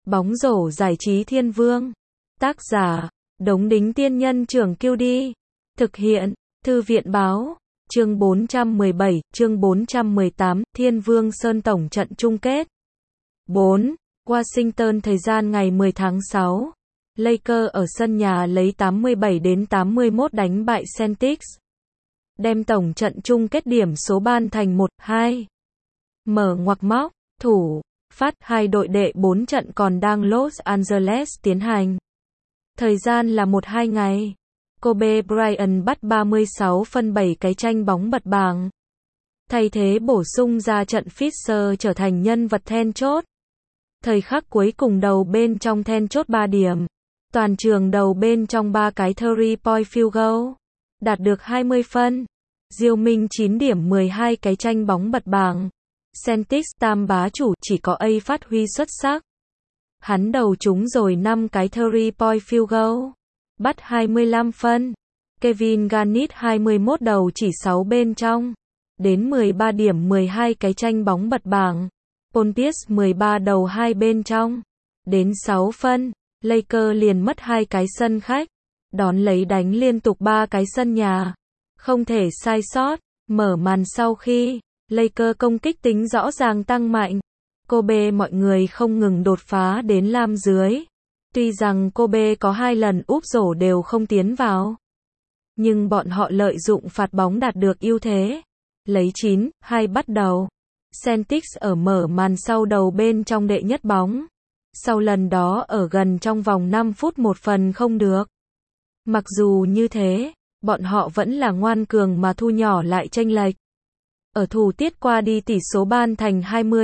Bóng rổ giải trí Thiên Vương. Tác giả, Đống Đính Tiên Nhân Trưởng QD. Thực hiện, Thư viện Báo. Chương 417, chương 418, Thiên Vương Sơn tổng trận chung kết. 4. Washington thời gian ngày 10 tháng 6. Lakers ở sân nhà lấy 87-81 đánh bại Celtics. Đem tổng trận chung kết điểm số ban thành 1-2. Mở ngoặc móc, thủ, phát, hai đội đệ 4 trận còn đang Los Angeles tiến hành. Thời gian là 1-2 ngày. Kobe Bryant bắt 36 phân 7 cái tranh bóng bật bảng. Thay thế bổ sung ra trận Fisher trở thành nhân vật then chốt. Thời khắc cuối cùng đầu bên trong then chốt 3 điểm. Toàn trường đầu bên trong 3 cái 3-point field goal. Đạt được 20 phân. Diêu Minh 9 điểm 12 cái tranh bóng bật bảng. Celtics tam bá chủ chỉ có A phát huy xuất sắc. Hắn đầu trúng rồi 5 cái 3-point field goal. Bắt 25 phân. Kevin Garnett 21 đầu chỉ 6 bên trong. Đến 13 điểm 12 cái tranh bóng bật bảng. Paul Pierce 13 đầu 2 bên trong. Đến 6 phân. Lakers liền mất 2 cái sân khách. Đón lấy đánh liên tục 3 cái sân nhà. Không thể sai sót. Mở màn sau khi Lakers công kích tính rõ ràng tăng mạnh. Kobe mọi người không ngừng đột phá đến lam dưới. Tuy rằng Kobe có 2 lần úp rổ đều không tiến vào. Nhưng bọn họ lợi dụng phạt bóng đạt được ưu thế. Lấy 9-2 bắt đầu. Celtics ở mở màn sau đầu bên trong đệ nhất bóng. Sau lần đó ở gần trong vòng 5 phút một phần không được. Mặc dù như thế, bọn họ vẫn là ngoan cường mà thu nhỏ lại chênh lệch. Ở thủ tiết qua đi tỷ số ban thành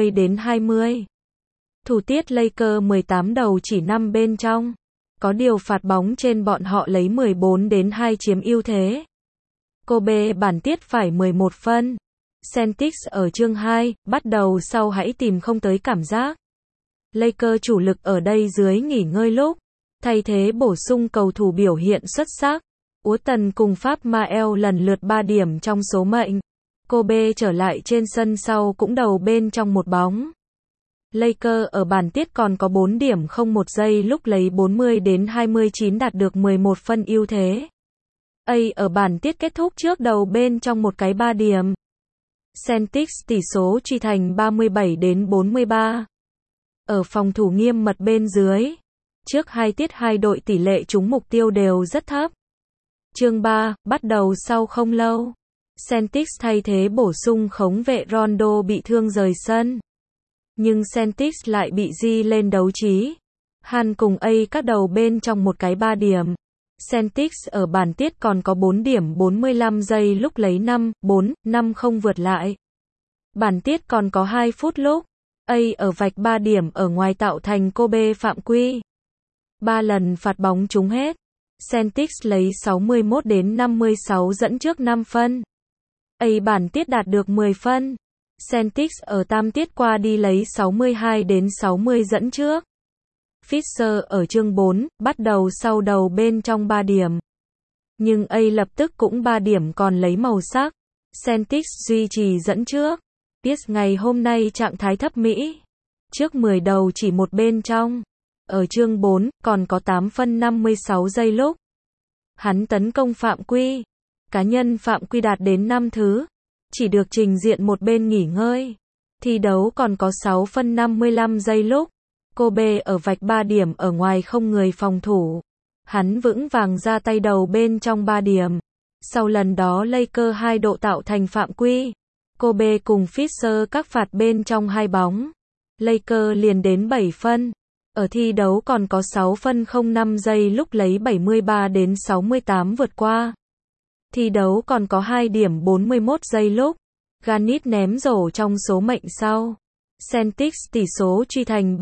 20-20. Thủ tiết Lakers 18 đầu chỉ 5 bên trong. Có điều phạt bóng trên bọn họ lấy 14-2 chiếm ưu thế. Kobe bản tiết phải 11 phân. Celtics ở chương 2, bắt đầu sau hãy tìm không tới cảm giác. Lakers chủ lực ở đây dưới nghỉ ngơi lúc. Thay thế bổ sung cầu thủ biểu hiện xuất sắc. Úa Tần cùng Pháp Mael lần lượt 3 điểm trong số mệnh. Kobe trở lại trên sân sau cũng đầu bên trong một bóng. Lakers ở bản tiết còn có 4 điểm không 1 giây lúc lấy 40-29 đạt được 11 phân ưu thế. A ở bản tiết kết thúc trước đầu bên trong một cái 3 điểm. Celtics tỷ số truy thành 37-43. Ở phòng thủ nghiêm mật bên dưới. Trước 2 tiết 2 đội tỷ lệ trúng mục tiêu đều rất thấp. Chương 3, bắt đầu sau không lâu. Celtics thay thế bổ sung khống vệ Rondo bị thương rời sân. Nhưng Celtics lại bị di lên đấu trí. Han cùng A các đầu bên trong một cái 3 điểm. Celtics ở bản tiết còn có 4 điểm 45 giây lúc lấy 5-4-5 không vượt lại. Bản tiết còn có 2 phút lúc. A ở vạch 3 điểm ở ngoài tạo thành Kobe phạm quy. 3 lần phạt bóng trúng hết. Celtics lấy 61-56 dẫn trước 5 phân. A bản tiết đạt được 10 phân. Celtics ở tam tiết qua đi lấy 62-60 dẫn trước. Fisher ở chương 4, bắt đầu sau đầu bên trong 3 điểm. Nhưng A lập tức cũng 3 điểm còn lấy màu sắc. Celtics duy trì dẫn trước. Pierce ngày hôm nay trạng thái thấp mỹ. Trước 10 đầu chỉ một bên trong. Ở chương 4, còn có 8 phân 56 giây lúc. Hắn tấn công phạm quy. Cá nhân phạm quy đạt đến 5 thứ. Chỉ được trình diện một bên nghỉ ngơi. Thi đấu còn có 6 phân 55 giây lúc. Kobe ở vạch 3 điểm ở ngoài không người phòng thủ. Hắn vững vàng ra tay đầu bên trong 3 điểm. Sau lần đó Lakers 2 độ tạo thành phạm quy. Kobe cùng Fisher các phạt bên trong 2 bóng. Lakers liền đến 7 phân. Ở thi đấu còn có 6 phân 05 giây lúc lấy 73-68 vượt qua. Thi đấu còn có 2 điểm 41 giây lúc. Garnett ném rổ trong số mệnh sau. Celtics tỷ số truy thành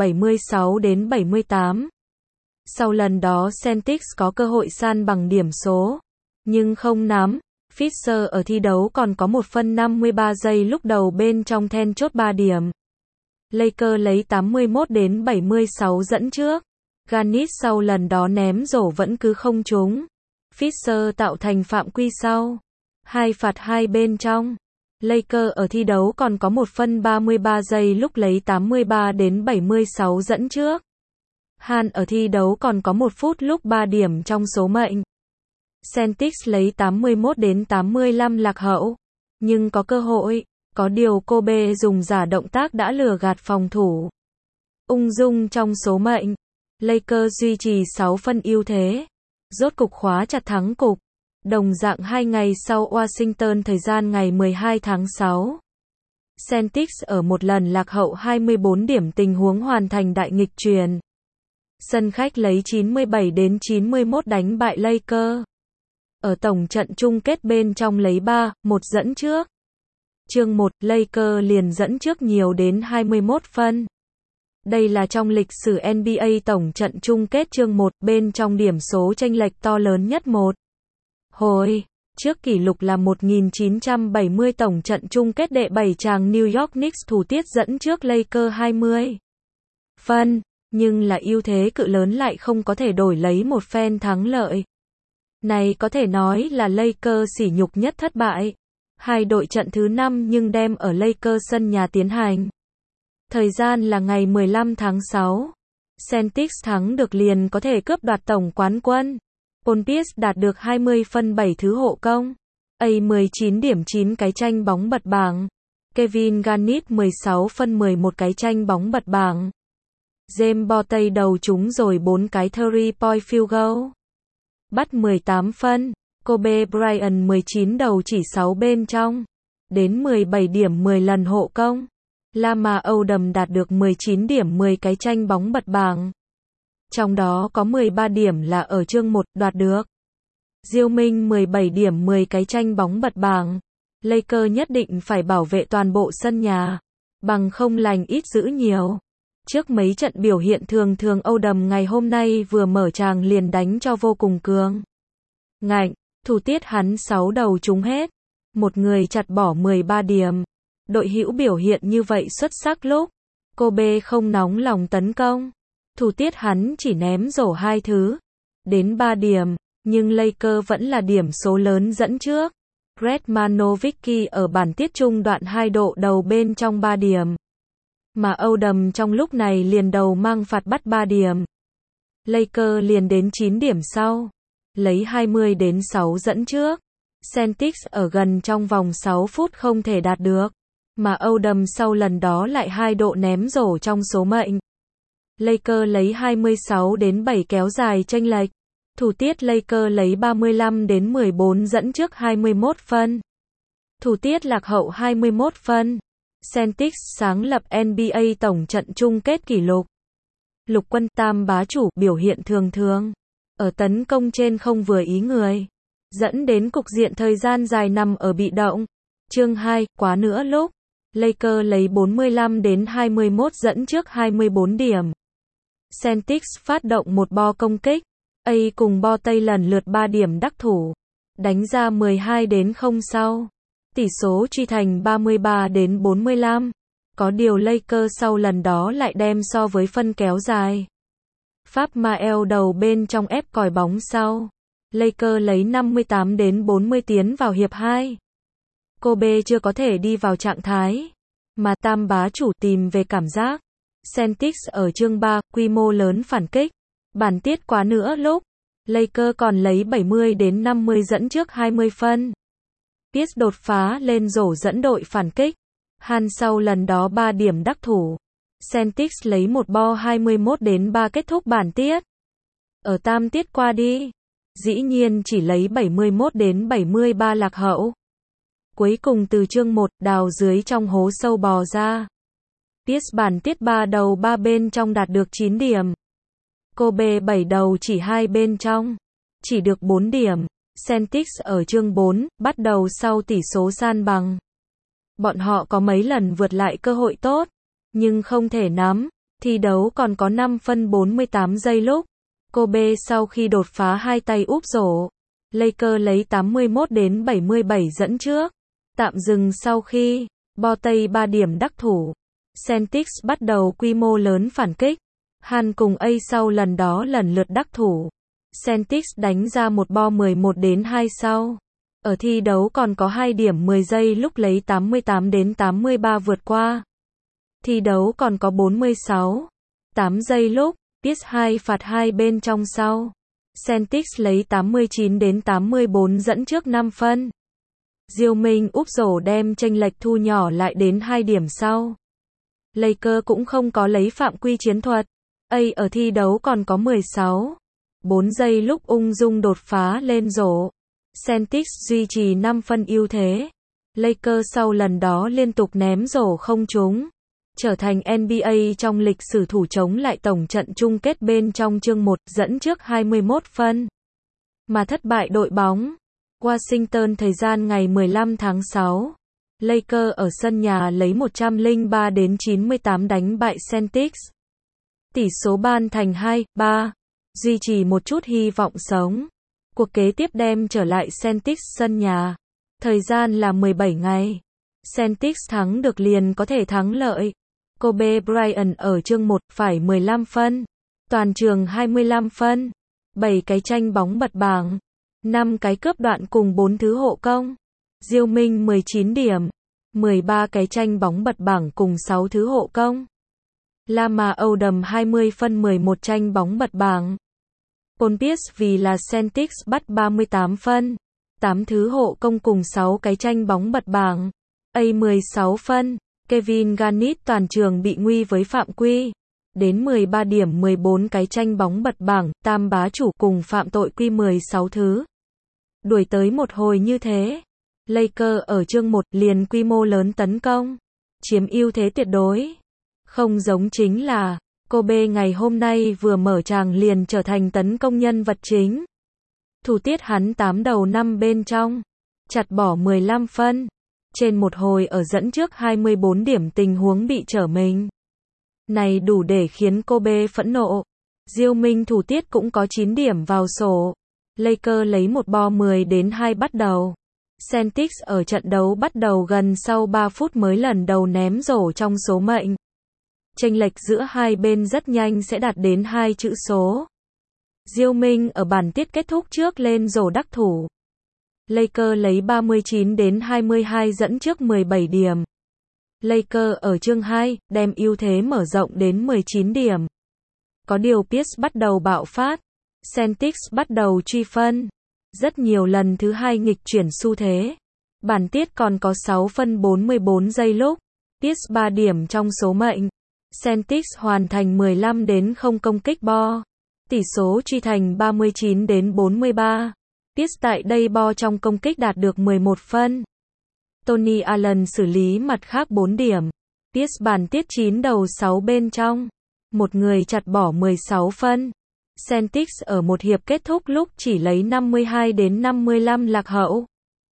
76-78. Sau lần đó Celtics có cơ hội san bằng điểm số. Nhưng không nắm. Fisher ở thi đấu còn có 1 phân 53 giây lúc đầu bên trong then chốt 3 điểm. Lakers lấy 81-76 dẫn trước. Garnett sau lần đó ném rổ vẫn cứ không trúng. Fisher tạo thành phạm quy sau. 2 phạt 2 bên trong. Lakers ở thi đấu còn có 1 phân 33 giây lúc lấy 83-76 dẫn trước. Han ở thi đấu còn có 1 phút lúc 3 điểm trong số mệnh. Celtics lấy 81 đến 85 lạc hậu, nhưng có cơ hội, có điều Kobe dùng giả động tác đã lừa gạt phòng thủ. Ung dung trong số mệnh, Lakers duy trì 6 phân ưu thế, rốt cục khóa chặt thắng cục. Đồng dạng 2 ngày sau Washington thời gian ngày 12 tháng 6. Celtics ở một lần lạc hậu 24 điểm tình huống hoàn thành đại nghịch truyền. Sân khách lấy 97 đến 91 đánh bại Lakers. Ở tổng trận chung kết bên trong lấy 3-1 dẫn trước. Chương 1, Lakers liền dẫn trước nhiều đến 21 phân. Đây là trong lịch sử NBA tổng trận chung kết chương 1 bên trong điểm số chênh lệch to lớn nhất một hồi. Trước kỷ lục là 1970 tổng trận chung kết đệ 7 chàng New York Knicks thủ tiết dẫn trước Lakers 20 phân, nhưng là ưu thế cự lớn lại không có thể đổi lấy một phen thắng lợi. Này có thể nói là Lakers sỉ nhục nhất thất bại. Hai đội trận thứ 5 nhưng đem ở Lakers sân nhà tiến hành. Thời gian là ngày 15 tháng 6. Celtics thắng được liền có thể cướp đoạt tổng quán quân. Paul Pierce đạt được 20 phân 7 thứ hộ công. A 19 điểm 9 cái tranh bóng bật bảng. Kevin Garnett 16 phân 11 cái tranh bóng bật bảng. James Bortez đầu trúng rồi 4 cái 3-point field goal. Bắt 18 phân. Kobe Bryant 19 đầu chỉ 6 bên trong. Đến 17 điểm 10 lần hộ công. Lamar Odom đạt được 19 điểm 10 cái tranh bóng bật bảng. Trong đó có 13 điểm là ở chương 1 đoạt được. Diêu Minh 17 điểm 10 cái tranh bóng bật bảng. Lakers nhất định phải bảo vệ toàn bộ sân nhà. Bằng không lành ít giữ nhiều. Trước mấy trận biểu hiện thường Odom ngày hôm nay vừa mở tràng liền đánh cho vô cùng cường ngạnh. Thủ tiết hắn 6 đầu trúng hết. Một người chặt bỏ 13 điểm. Đội hữu biểu hiện như vậy xuất sắc lúc Kobe không nóng lòng tấn công. Thủ tiết hắn chỉ ném rổ 2 thứ. Đến 3 điểm. Nhưng Lakers vẫn là điểm số lớn dẫn trước. Greg Manovicki ở bản tiết trung đoạn 2 độ đầu bên trong 3 điểm. Mà Odom trong lúc này liền đầu mang phạt bắt 3 điểm. Lakers liền đến 9 điểm sau. Lấy 20 đến 6 dẫn trước. Celtics ở gần trong vòng 6 phút không thể đạt được. Mà Odom sau lần đó lại 2 độ ném rổ trong số mệnh. Lakers lấy 26 đến 7 kéo dài chênh lệch. Thủ tiết Lakers lấy 35 đến 14 dẫn trước 21 phân. Thủ tiết lạc hậu 21 phân. Celtics sáng lập NBA tổng trận chung kết kỷ lục. Lục quân tam bá chủ biểu hiện thường. Ở tấn công trên không vừa ý người. Dẫn đến cục diện thời gian dài nằm ở bị động. Chương 2, quá nữa lúc. Lakers lấy 45 đến 21 dẫn trước 24 điểm. Celtics phát động một bo công kích. A cùng Bortez lần lượt 3 điểm đắc thủ. Đánh ra 12 đến 0 sau. Tỷ số truy thành 33 đến 45. Có điều Lakers sau lần đó lại đem so với phân kéo dài. Pháp Mael đầu bên trong ép còi bóng sau. Lakers lấy 58 đến 40 tiến vào hiệp 2. Kobe chưa có thể đi vào trạng thái. Mà tam bá chủ tìm về cảm giác. Celtics ở chương 3, quy mô lớn phản kích. Bản tiết quá nữa lúc. Lakers còn lấy 70 đến 50 dẫn trước 20 phân. Pierce đột phá lên rổ dẫn đội phản kích. Han sau lần đó 3 điểm đắc thủ. Celtics lấy một bo 21 đến 3 kết thúc bản tiết. Ở tam tiết qua đi. Dĩ nhiên chỉ lấy 71 đến 73 lạc hậu. Cuối cùng từ chương 1 đào dưới trong hố sâu bò ra. Pierce bản tiết 3 đầu 3 bên trong đạt được 9 điểm. Kobe 7 đầu chỉ 2 bên trong. Chỉ được 4 điểm. Celtics ở chương 4, bắt đầu sau tỷ số san bằng. Bọn họ có mấy lần vượt lại cơ hội tốt, nhưng không thể nắm. Thi đấu còn có 5 phân 48 giây lúc. Kobe sau khi đột phá 2 tay úp rổ. Lakers lấy 81 đến 77 dẫn trước. Tạm dừng sau khi Bortez 3 điểm đắc thủ. Celtics bắt đầu quy mô lớn phản kích. Han cùng A sau lần đó lần lượt đắc thủ. Celtics đánh ra một bo 11 đến 2 sau. Ở thi đấu còn có 2 điểm 10 giây lúc lấy 88 đến 83 vượt qua. Thi đấu còn có 46. 8 giây lúc. Pierce 2 phạt 2 bên trong sau. Celtics lấy 89 đến 84 dẫn trước 5 phân. Diêu Minh úp rổ đem chênh lệch thu nhỏ lại đến 2 điểm sau. Lakers cũng không có lấy phạm quy chiến thuật. A ở thi đấu còn có 4 giây lúc ung dung đột phá lên rổ. Celtics duy trì 5 phân ưu thế. Lakers sau lần đó liên tục ném rổ không trúng, trở thành NBA trong lịch sử thủ chống lại tổng trận chung kết bên trong chương 1, dẫn trước 21 phân. Mà thất bại đội bóng. Washington thời gian ngày 15 tháng 6. Lakers ở sân nhà lấy 103 đến 98 đánh bại Celtics. Tỷ số ban thành 2-3, duy trì một chút hy vọng sống. Cuộc kế tiếp đem trở lại Celtics sân nhà. Thời gian là 17 ngày. Celtics thắng được liền có thể thắng lợi. Kobe Bryant ở chương 1 phải 15 phân. Toàn trường 25 phân. 7 cái tranh bóng bật bảng. 5 cái cướp đoạn cùng 4 thứ hộ công. Diêu Minh 19 điểm. 13 cái tranh bóng bật bảng cùng 6 thứ hộ công. Lamar Odom 20 phân 11 tranh bóng bật bảng. Paul Pierce vì là Celtics bắt 38 phân. 8 thứ hộ công cùng 6 cái tranh bóng bật bảng. A 16 phân. Kevin Garnett toàn trường bị nguy với phạm quy. Đến 13 điểm 14 cái tranh bóng bật bảng, tam bá chủ cùng phạm tội quy 16 thứ. Đuổi tới một hồi như thế. Lakers ở chương 1 liền quy mô lớn tấn công. Chiếm ưu thế tuyệt đối. Không giống chính là, Kobe ngày hôm nay vừa mở tràng liền trở thành tấn công nhân vật chính. Thủ tiết hắn 8 đầu 5 bên trong. Chặt bỏ 15 phân. Trên một hồi ở dẫn trước 24 điểm tình huống bị trở mình. Này đủ để khiến Kobe phẫn nộ. Diêu Minh thủ tiết cũng có 9 điểm vào sổ. Lakers lấy một bo 10 đến 2 bắt đầu. Celtics ở trận đấu bắt đầu gần sau 3 phút mới lần đầu ném rổ trong số mệnh. Chênh lệch giữa hai bên rất nhanh sẽ đạt đến 2 chữ số. Diêu Minh ở bản tiết kết thúc trước lên rổ đắc thủ. Lakers lấy 39 đến 22 dẫn trước 17 điểm. Lakers ở chương 2 đem ưu thế mở rộng đến 19 điểm. Có điều Pierce bắt đầu bạo phát. Celtics bắt đầu truy phân. Rất nhiều lần thứ hai nghịch chuyển xu thế. Bản tiết còn có 6 phân 44 giây lúc. Pierce 3 điểm trong số mệnh. Celtics hoàn thành 15 đến 0 công kích bo. Tỷ số truy thành 39 đến 43. Pierce tại đây bo trong công kích đạt được 11 phân. Tony Allen xử lý mặt khác 4 điểm. Pierce bản tiết 9 đầu 6 bên trong. Một người chặt bỏ 16 phân. Celtics ở một hiệp kết thúc lúc chỉ lấy 52 đến 55 lạc hậu.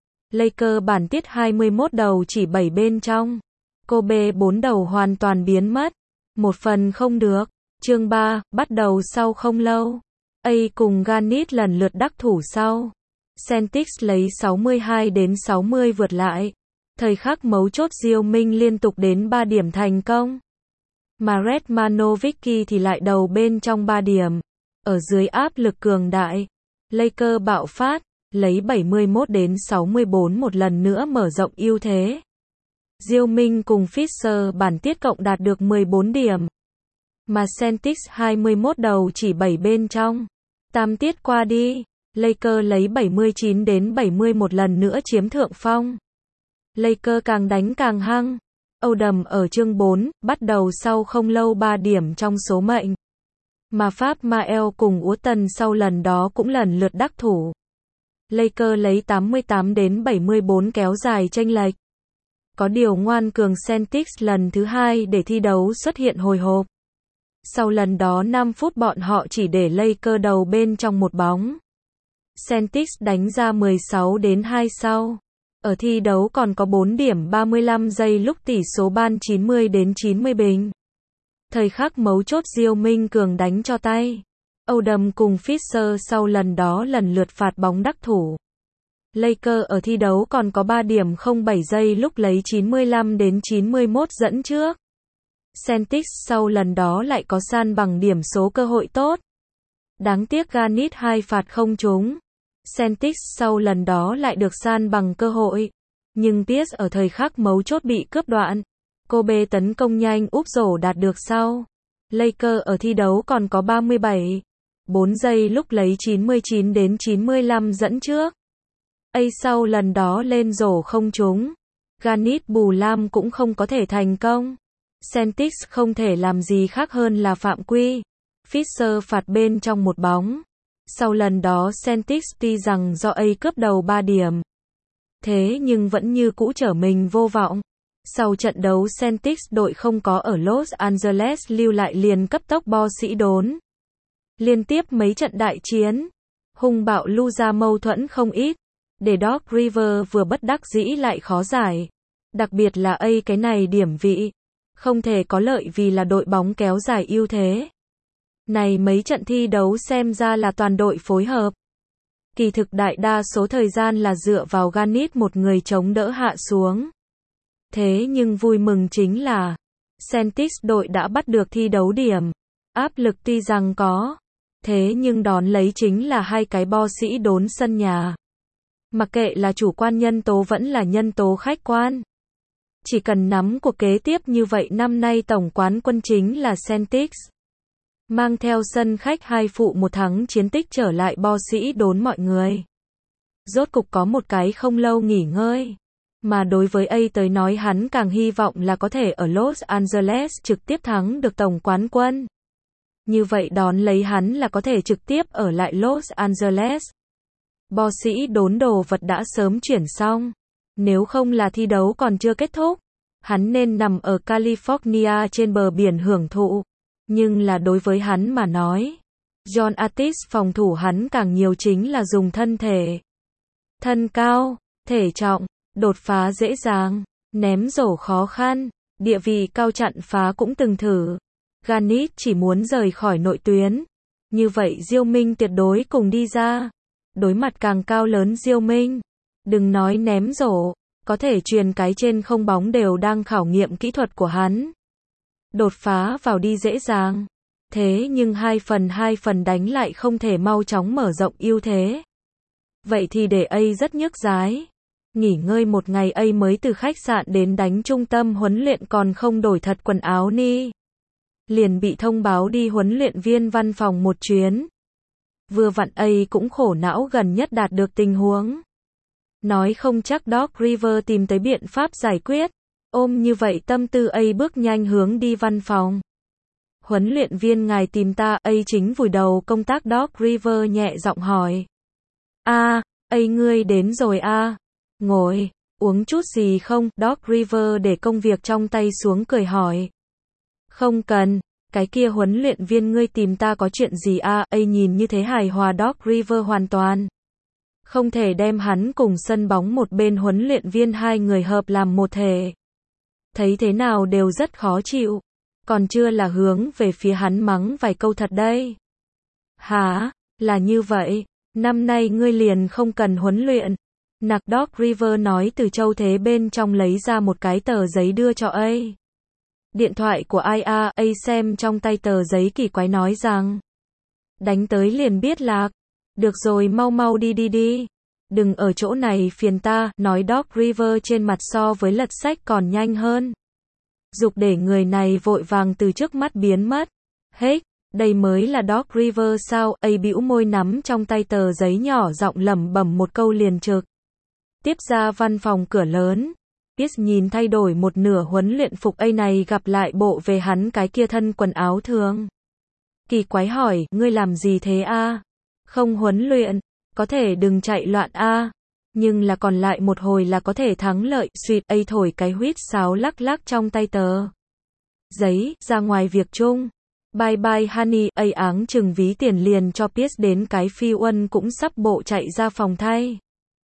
Lakers bản tiết 21 đầu chỉ 7 bên trong. Kobe 4 đầu hoàn toàn biến mất. Một phần không được. Chương 3, bắt đầu sau không lâu. A cùng Garnett lần lượt đắc thủ sau. Celtics lấy 62 đến 60 vượt lại. Thời khắc mấu chốt Diêu Minh liên tục đến 3 điểm thành công. Mà Redmanovicki thì lại đầu bên trong 3 điểm. Ở dưới áp lực cường đại. Lakers bạo phát, lấy 71 đến 64 một lần nữa mở rộng ưu thế. Diêu Minh cùng Fisher bản tiết cộng đạt được 14 điểm. Mà Celtics 21 đầu chỉ 7 bên trong. Tam tiết qua đi, Lakers lấy 79 đến 70 một lần nữa chiếm thượng phong. Lakers càng đánh càng hăng. Odom ở chương 4, bắt đầu sau không lâu 3 điểm trong số mệnh. Mà Pháp Mael cùng Uton sau lần đó cũng lần lượt đắc thủ. Lakers lấy 88 đến 74 kéo dài chênh lệch. Có điều ngoan cường Celtics lần thứ 2 để thi đấu xuất hiện hồi hộp. Sau lần đó 5 phút bọn họ chỉ để Lakers đầu bên trong một bóng. Celtics đánh ra 16 đến 2 sau. Ở thi đấu còn có 4 điểm 35 giây lúc tỷ số ban 90 đến 90 bình. Thời khắc mấu chốt Diêu Minh cường đánh cho tay. Odom cùng Fisher sau lần đó lần lượt phạt bóng đắc thủ. Lakers ở thi đấu còn có 3 điểm 07 giây lúc lấy 95 đến 91 dẫn trước. Celtics sau lần đó lại có san bằng điểm số cơ hội tốt. Đáng tiếc Garnett 2 phạt không trúng. Celtics sau lần đó lại được san bằng cơ hội. Nhưng Pierce ở thời khắc mấu chốt bị cướp đoạn. Kobe tấn công nhanh úp rổ đạt được sau. Lakers ở thi đấu còn có 37,4 giây lúc lấy 99 đến 95 dẫn trước. Sau lần đó lên rổ không trúng. Garnett bù lam cũng không có thể thành công. Celtics không thể làm gì khác hơn là phạm quy. Fisher phạt bên trong một bóng. Sau lần đó Celtics tuy rằng do cướp đầu 3 điểm. Thế nhưng vẫn như cũ trở mình vô vọng. Sau trận đấu Celtics đội không có ở Los Angeles lưu lại liền cấp tốc bo sĩ đốn. Liên tiếp mấy trận đại chiến. Hung bạo lưu ra mâu thuẫn không ít. Để Doc Rivers vừa bất đắc dĩ lại khó giải. Đặc biệt là cái này điểm vị. Không thể có lợi vì là đội bóng kéo dài ưu thế. Này mấy trận thi đấu xem ra là toàn đội phối hợp. Kỳ thực đại đa số thời gian là dựa vào Garnett một người chống đỡ hạ xuống. Thế nhưng vui mừng chính là Celtics đội đã bắt được thi đấu điểm. Áp lực tuy rằng có. Thế nhưng đón lấy chính là 2 cái bo sĩ đốn sân nhà. Mặc kệ là chủ quan nhân tố vẫn là nhân tố khách quan. Chỉ cần nắm cuộc kế tiếp như vậy năm nay tổng quán quân chính là Celtics. Mang theo sân khách 2 phụ 1 thắng chiến tích trở lại bo sĩ đốn mọi người. Rốt cục có một cái không lâu nghỉ ngơi. Mà đối với tới nói hắn càng hy vọng là có thể ở Los Angeles trực tiếp thắng được tổng quán quân. Như vậy đón lấy hắn là có thể trực tiếp ở lại Los Angeles. Bo sĩ đốn đồ vật đã sớm chuyển xong. Nếu không là thi đấu còn chưa kết thúc. Hắn nên nằm ở California trên bờ biển hưởng thụ. Nhưng là đối với hắn mà nói. John Artis phòng thủ hắn càng nhiều chính là dùng thân thể. Thân cao, thể trọng, đột phá dễ dàng, ném rổ khó khăn, địa vị cao chặn phá cũng từng thử. Garnett chỉ muốn rời khỏi nội tuyến. Như vậy Diêu Minh tuyệt đối cùng đi ra. Đối mặt càng cao lớn Diêu Minh. Đừng nói ném rổ, có thể truyền cái trên không bóng đều đang khảo nghiệm kỹ thuật của hắn. Đột phá vào đi dễ dàng. Thế nhưng 2 phần đánh lại không thể mau chóng mở rộng ưu thế. Vậy thì để rất nhức dái. Nghỉ ngơi một ngày mới từ khách sạn đến đánh trung tâm huấn luyện còn không đổi thật quần áo ni. Liền bị thông báo đi huấn luyện viên văn phòng một chuyến. Vừa vặn cũng khổ não gần nhất đạt được tình huống. Nói không chắc Doc Rivers tìm tới biện pháp giải quyết. Ôm như vậy tâm tư bước nhanh hướng đi văn phòng. Huấn luyện viên ngài tìm ta chính vùi đầu công tác Doc Rivers nhẹ giọng hỏi. Ngươi đến rồi Ngồi, uống chút gì không? Doc Rivers để công việc trong tay xuống cười hỏi. Không cần, cái kia huấn luyện viên ngươi tìm ta có chuyện gì nhìn như thế hài hòa Doc Rivers hoàn toàn. Không thể đem hắn cùng sân bóng một bên huấn luyện viên 2 người hợp làm một thể. Thấy thế nào đều rất khó chịu. Còn chưa là hướng về phía hắn mắng vài câu thật đây. Hả? Là như vậy, năm nay ngươi liền không cần huấn luyện. Nặc Doc Rivers nói từ châu thế bên trong lấy ra một cái tờ giấy đưa cho Điện thoại của ai xem trong tay tờ giấy kỳ quái nói rằng. Đánh tới liền biết lạc. Được rồi mau mau đi. Đừng ở chỗ này phiền ta, nói Doc Rivers trên mặt so với lật sách còn nhanh hơn. Dục để người này vội vàng từ trước mắt biến mất. Đây mới là Doc Rivers sao? Bĩu môi nắm trong tay tờ giấy nhỏ giọng lẩm bẩm một câu liền trực. Tiếp ra văn phòng cửa lớn. Pierce nhìn thay đổi một nửa huấn luyện phục này gặp lại bộ về hắn cái kia thân quần áo thường. Kỳ quái hỏi, ngươi làm gì thế Không huấn luyện, có thể đừng chạy loạn nhưng là còn lại một hồi là có thể thắng lợi. Suýt thổi cái huýt sáo lắc lắc trong tay tờ giấy, ra ngoài việc chung. Bye bye honey, áng chừng ví tiền liền cho Pierce đến cái phi uân cũng sắp bộ chạy ra phòng thay.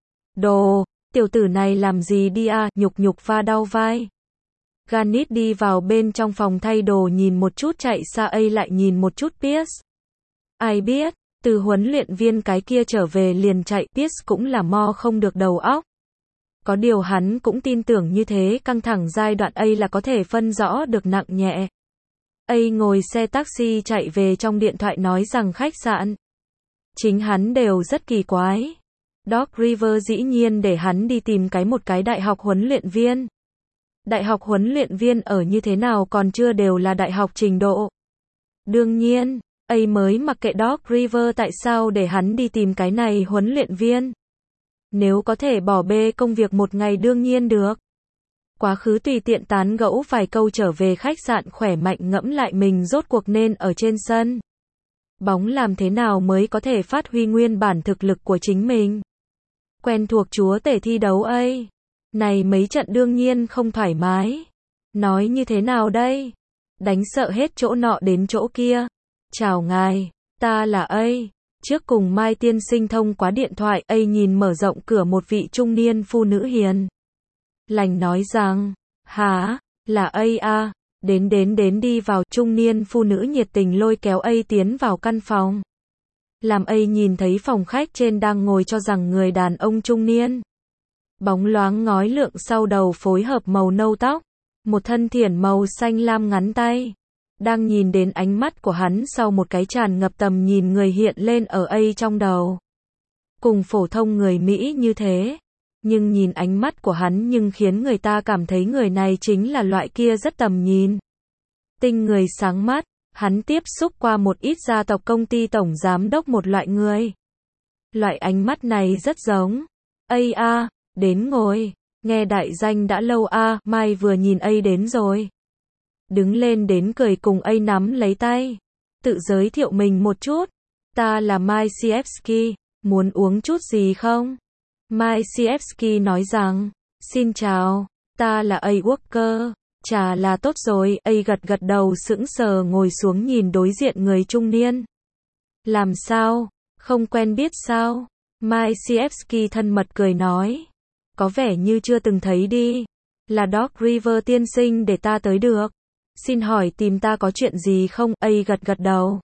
Đồ, tiểu tử này làm gì đi nhục va đau vai. Garnett đi vào bên trong phòng thay đồ nhìn một chút chạy xa lại nhìn một chút Pierce. Ai biết, từ huấn luyện viên cái kia trở về liền chạy Pierce cũng là mo không được đầu óc. Có điều hắn cũng tin tưởng như thế căng thẳng giai đoạn là có thể phân rõ được nặng nhẹ. Ngồi xe taxi chạy về trong điện thoại nói rằng khách sạn. Chính hắn đều rất kỳ quái. Doc Rivers dĩ nhiên để hắn đi tìm một cái đại học huấn luyện viên. Đại học huấn luyện viên ở như thế nào còn chưa đều là đại học trình độ. Đương nhiên, ấy mới mặc kệ Doc River tại sao để hắn đi tìm cái này huấn luyện viên. Nếu có thể bỏ bê công việc một ngày đương nhiên được. Quá khứ tùy tiện tán gẫu vài câu trở về khách sạn khỏe mạnh ngẫm lại mình rốt cuộc nên ở trên sân bóng làm thế nào mới có thể phát huy nguyên bản thực lực của chính mình. Quen thuộc chúa tể thi đấu ấy. Này mấy trận đương nhiên không thoải mái. Nói như thế nào đây? Đánh sợ hết chỗ nọ đến chỗ kia. Chào ngài, ta là ấy. Trước cùng Mai tiên sinh thông qua điện thoại, ấy nhìn mở rộng cửa một vị trung niên phụ nữ hiền lành nói rằng, hả, là ấy à, đến đi vào. Trung niên phụ nữ nhiệt tình lôi kéo ấy tiến vào căn phòng. Làm ấy nhìn thấy phòng khách trên đang ngồi cho rằng người đàn ông trung niên. Bóng loáng ngói lượng sau đầu phối hợp màu nâu tóc, một thân thiển màu xanh lam ngắn tay. Đang nhìn đến ánh mắt của hắn sau một cái tràn ngập tầm nhìn người hiện lên ở ấy trong đầu. Cùng phổ thông người Mỹ như thế. Nhưng nhìn ánh mắt của hắn nhưng khiến người ta cảm thấy người này chính là loại kia rất tầm nhìn. Tinh người sáng mắt, hắn tiếp xúc qua một ít gia tộc công ty tổng giám đốc một loại người. Loại ánh mắt này rất giống. Ây a, đến ngồi, nghe đại danh đã lâu a, Mai vừa nhìn ấy đến rồi. Đứng lên đến cười cùng ấy nắm lấy tay. Tự giới thiệu mình một chút. Ta là Mai Siewski, muốn uống chút gì không? Mai Siewski nói rằng, xin chào, ta là A Walker, trà là tốt rồi. A gật đầu sững sờ ngồi xuống nhìn đối diện người trung niên. Làm sao, không quen biết sao? Mai Siewski thân mật cười nói, có vẻ như chưa từng thấy đi. Là Doc River tiên sinh để ta tới được. Xin hỏi tìm ta có chuyện gì không? A gật đầu.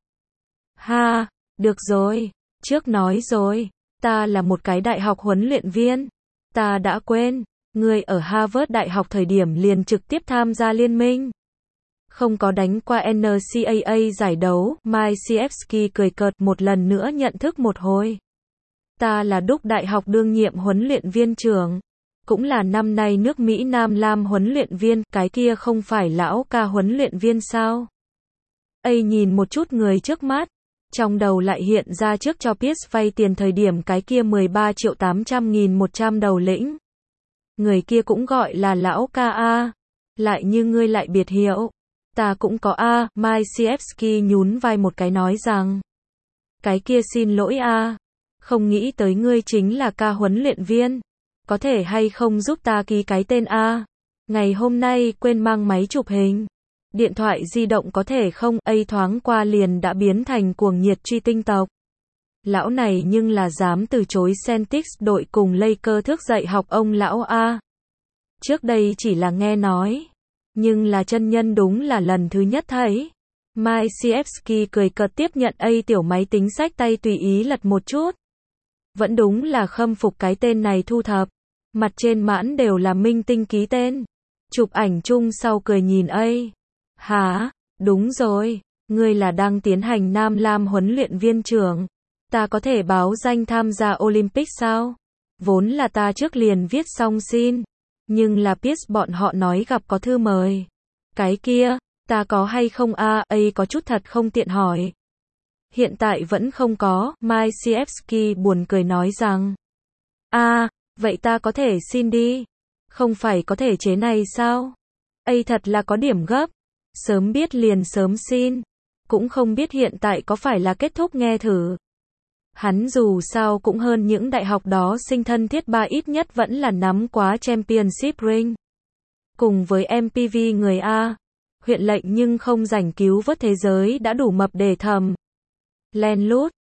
Ha, được rồi, trước nói rồi. Ta là một cái đại học huấn luyện viên. Ta đã quên, người ở Harvard Đại học thời điểm liền trực tiếp tham gia liên minh. Không có đánh qua NCAA giải đấu. Mai Siewski cười cợt một lần nữa nhận thức một hồi. Ta là Duke Đại học đương nhiệm huấn luyện viên trưởng. Cũng là năm nay nước Mỹ Nam Lam huấn luyện viên. Cái kia không phải lão ca huấn luyện viên sao? A nhìn một chút người trước mắt. Trong đầu lại hiện ra trước cho Pierce vay tiền thời điểm cái kia 13.800.100 đầu lĩnh. Người kia cũng gọi là lão ca a. Lại như ngươi lại biệt hiệu. Ta cũng có a. Mai Siewski nhún vai một cái nói rằng. Cái kia xin lỗi a. Không nghĩ tới ngươi chính là ca huấn luyện viên. Có thể hay không giúp ta ký cái tên a. Ngày hôm nay quên mang máy chụp hình. Điện thoại di động có thể không? A thoáng qua liền đã biến thành cuồng nhiệt truy tinh tộc. Lão này nhưng là dám từ chối Celtics đội cùng Lakers thức dậy học ông lão a. Trước đây chỉ là nghe nói, nhưng là chân nhân đúng là lần thứ nhất thấy. Mai Siewski cười cợt tiếp nhận A tiểu máy tính sách tay tùy ý lật một chút. Vẫn đúng là khâm phục cái tên này thu thập. Mặt trên mãn đều là minh tinh ký tên. Chụp ảnh chung sau cười nhìn A. Hả? Đúng rồi, ngươi là đang tiến hành Nam Lam huấn luyện viên trưởng. Ta có thể báo danh tham gia Olympic sao? Vốn là ta trước liền viết xong xin. Nhưng là Pierce bọn họ nói gặp có thư mời. Cái kia, ta có hay không a? A có chút thật không tiện hỏi. Hiện tại vẫn không có. Mai Siewski buồn cười nói rằng. Vậy ta có thể xin đi. Không phải có thể chế này sao? A thật là có điểm gấp. Sớm biết liền sớm xin. Cũng không biết hiện tại có phải là kết thúc nghe thử. Hắn dù sao cũng hơn những đại học đó sinh thân thiết ba ít nhất vẫn là nắm quá championship ring. Cùng với MPV người A. Huyện lệnh nhưng không giành cứu vớt thế giới đã đủ mập để thầm. Len lút.